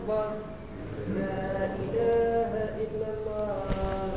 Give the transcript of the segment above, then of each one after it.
أكبر. لا إله إلا الله.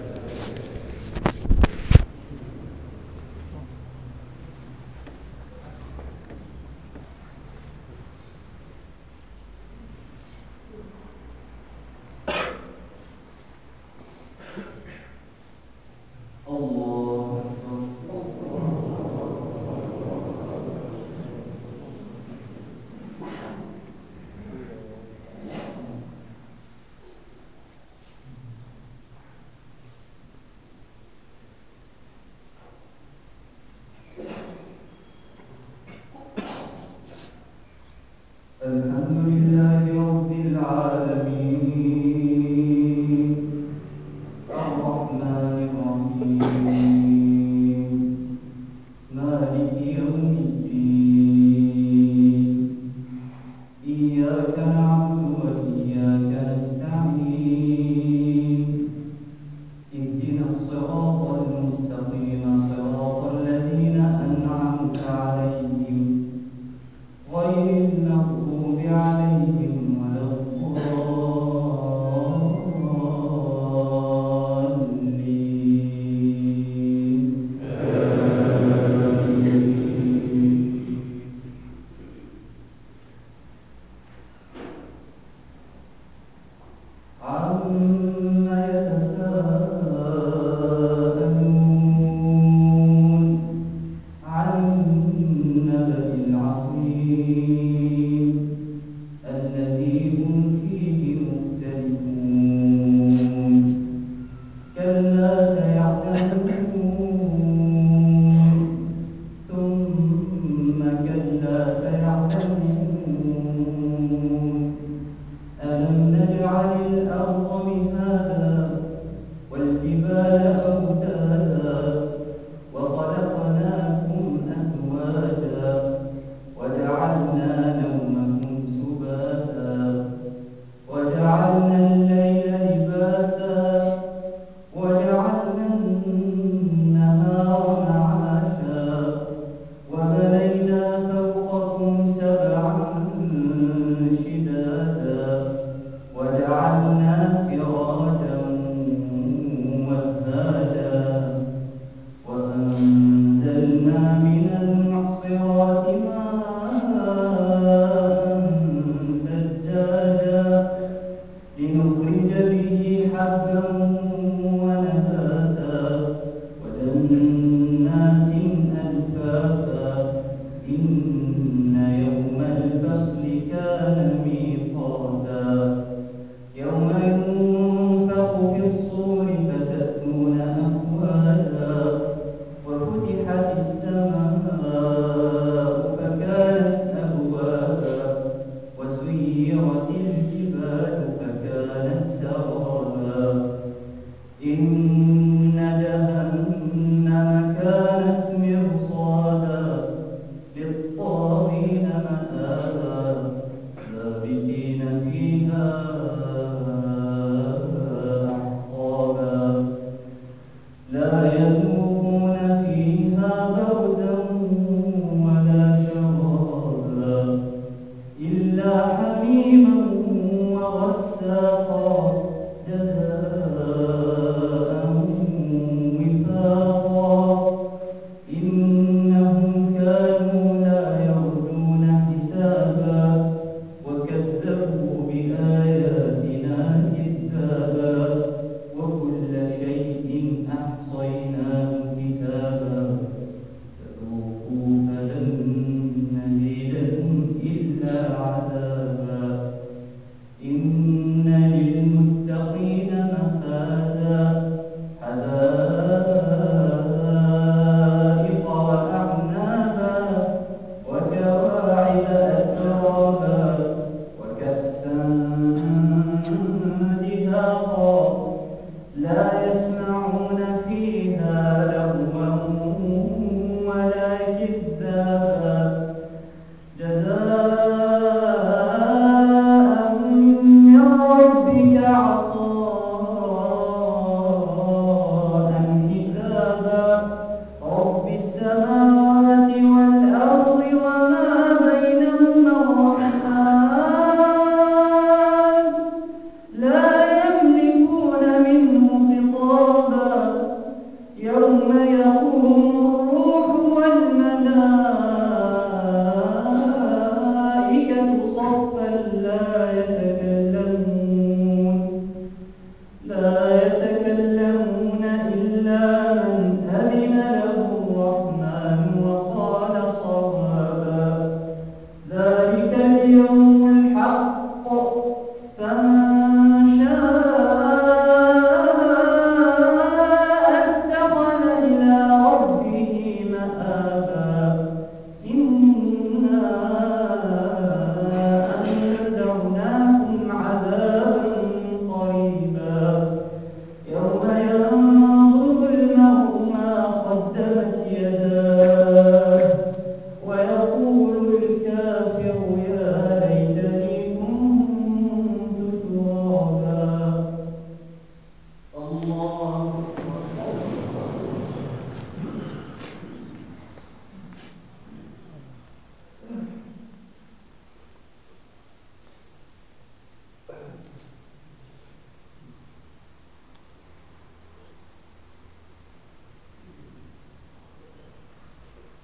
الحمد لله رب العالمين الرحمن الرحيم مالك يوم الدين إياك نعبد وإياك نستعين اهدنا الصراط المستقيم صراط الذين أنعمت عليهم غير المغضوب عليهم ولا الضالين عما يتساءلون عن النبأ العظيم الذي هم فيه مختلفون كلا سيعلمون ثم كلا سيعلمون ألم نجعل الأرض مهادا والجبال أوتادا وخلقناكم أزواجا وجعلنا نومكم سباتا وجعلنا الليل لباسا وجعلنا النهار معاشا وبنينا فوقكم سبعا شدادا وجعلنا سراجا وهاجا وأنزلنا من المعصرات ماء ثجاجا لنخرج به حبا ونباتا وجنات ألفافا إن يوم الفصل كان ميقاتا يوم ينفخ في الصور فتأتون أفواجا وفتحت السماء فكانت أبوابا وسيرت الجبال فكانت سرابا إن جهنم كانت مرصادا للطاغين مآبا لابثين فيها أحقابا لا يذوقون فيها بردا ولا شرابا إلا حميما وغساقا جزاء وفاقا إنهم كانوا لا يرجون حسابا وكذبوا بآياتنا كذابا وكل شيء أحصيناه كتابا فذوقوا فلن نزيدكم إلا عذابا إن للمتقين مفازا حدائق وأعنابا وكواعب أترابا وكأسا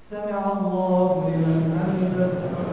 سمع الله لمن حمده.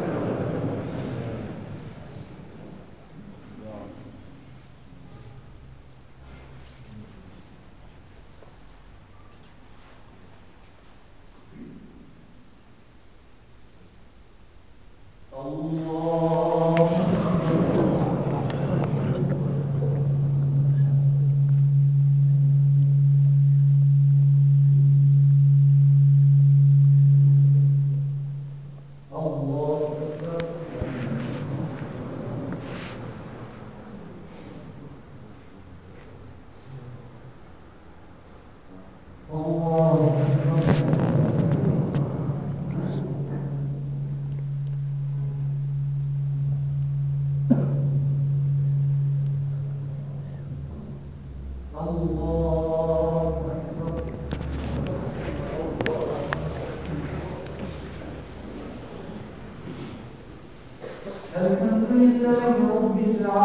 الحمد لله رب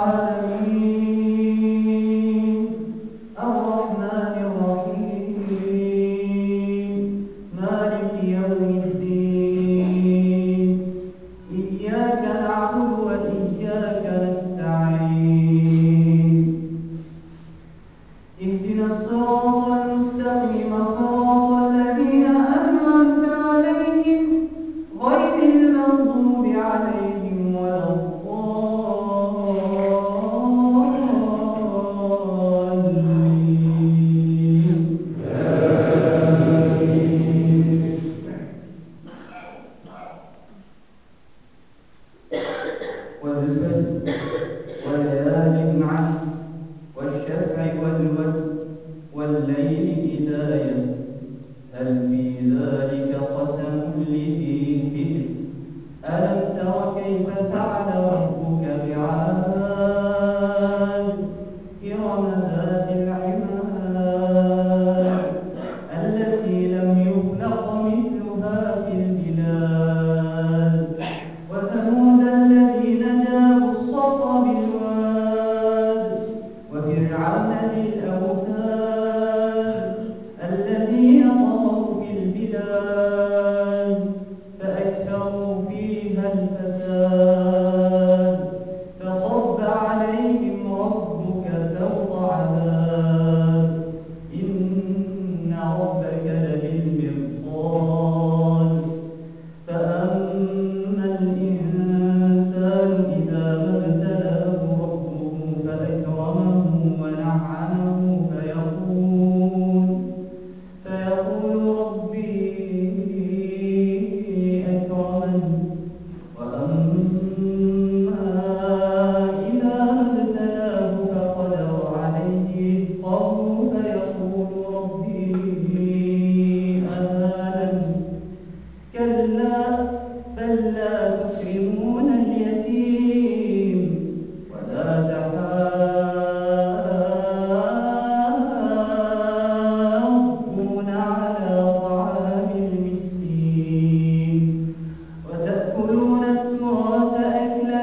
العالمين الرحمن الرحيم مالك يوم الدين إياك نعبد وإياك نستعين اهدنا الصراط المستقيم صراط الذين أنعمت عليهم غير المغضوب عليهم ولا الضالين. والفجر وليال عشر والشفع والوتر والليل إذا يسر هل في ذلك قسم لذي حجر ألم تر كيف فعل ربك بعاد إرم ذات العماد التي لم يخلق مثلها في البلاد وثمود الذين جابوا الصخر بالواد وفرعون ذي الأوتاد الذين طغوا في البلاد فأكثروا فيها الفساد فصب عليهم ربك سوط عذاب إن ربك لبالمرصاد فأما الإنسان إذا ما ابتلاه ربه فأكرمه ونعمه فيقول ربي أكرمن وأما إذا ما ابتلاه فقدر عليه رزقه فيقول ربي أهانن كلا بل لا تكرمون اليتيم ولا تحاضون على طعام المسكين وتأكلون التراث أكلا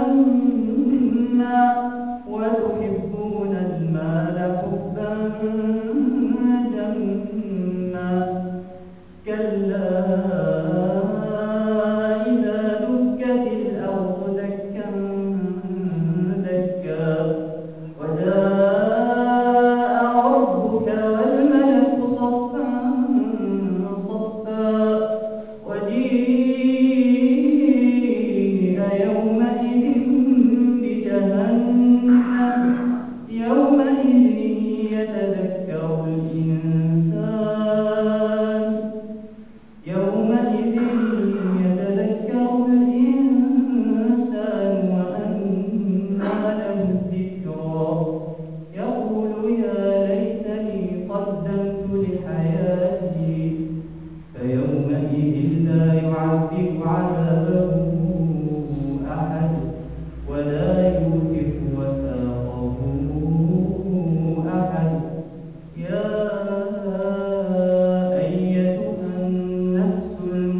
لما وتحبون المال حبا جما كلا إذا دكت الأرض دكا دكا وجاء ربك والملك صفا صفا وجيء يومئذ بجهنم يومئذ يتذكر الإنسان يومئذ يتذكر الإنسان وأنى له الذكرى يقول يا ليتني قدمت لحياتي فيومئذ لا يعذب عذابه أحد ولا يوثق وثاقه أحد يا أيتها النفس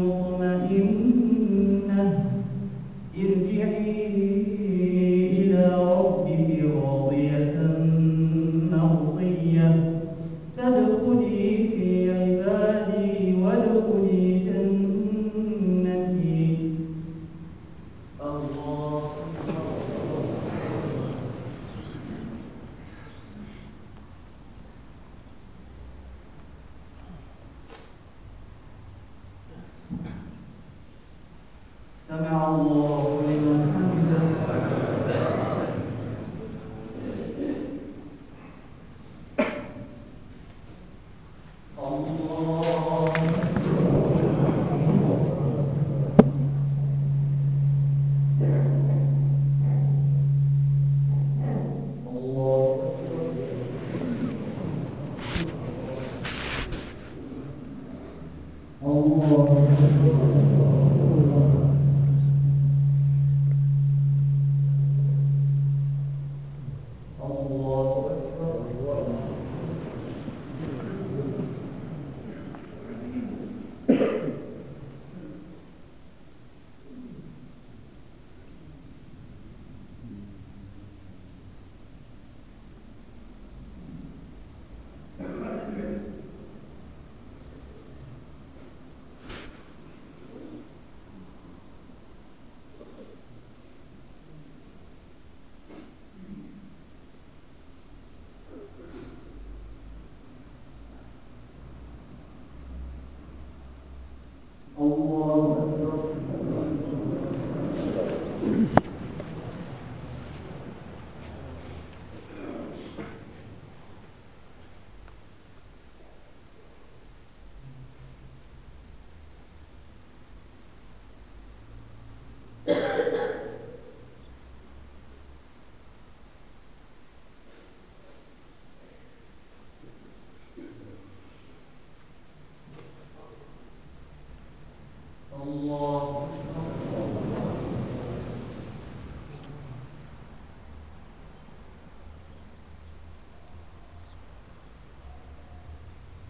المطمئنة ارجعي إلى ربك راضية مرضية فادخلي في عبادي وادخلي جنتي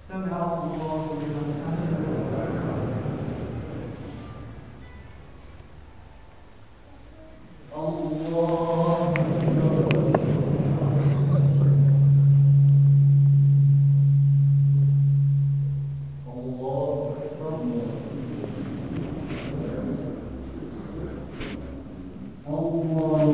سمع الله لمن حمده. الله أكبر. الله أكبر. الله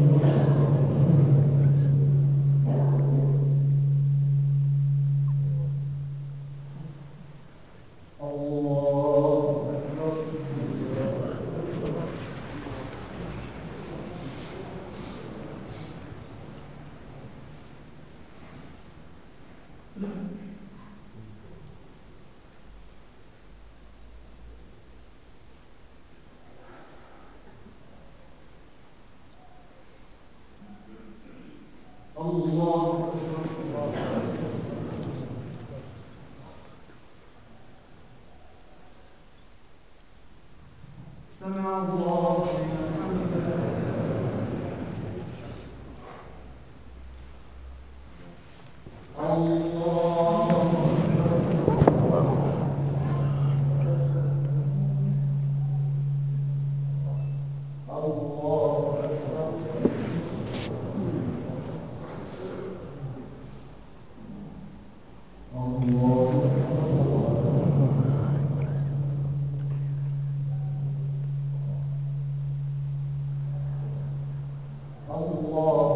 الله سمع الله لمن حمده. الله الله الله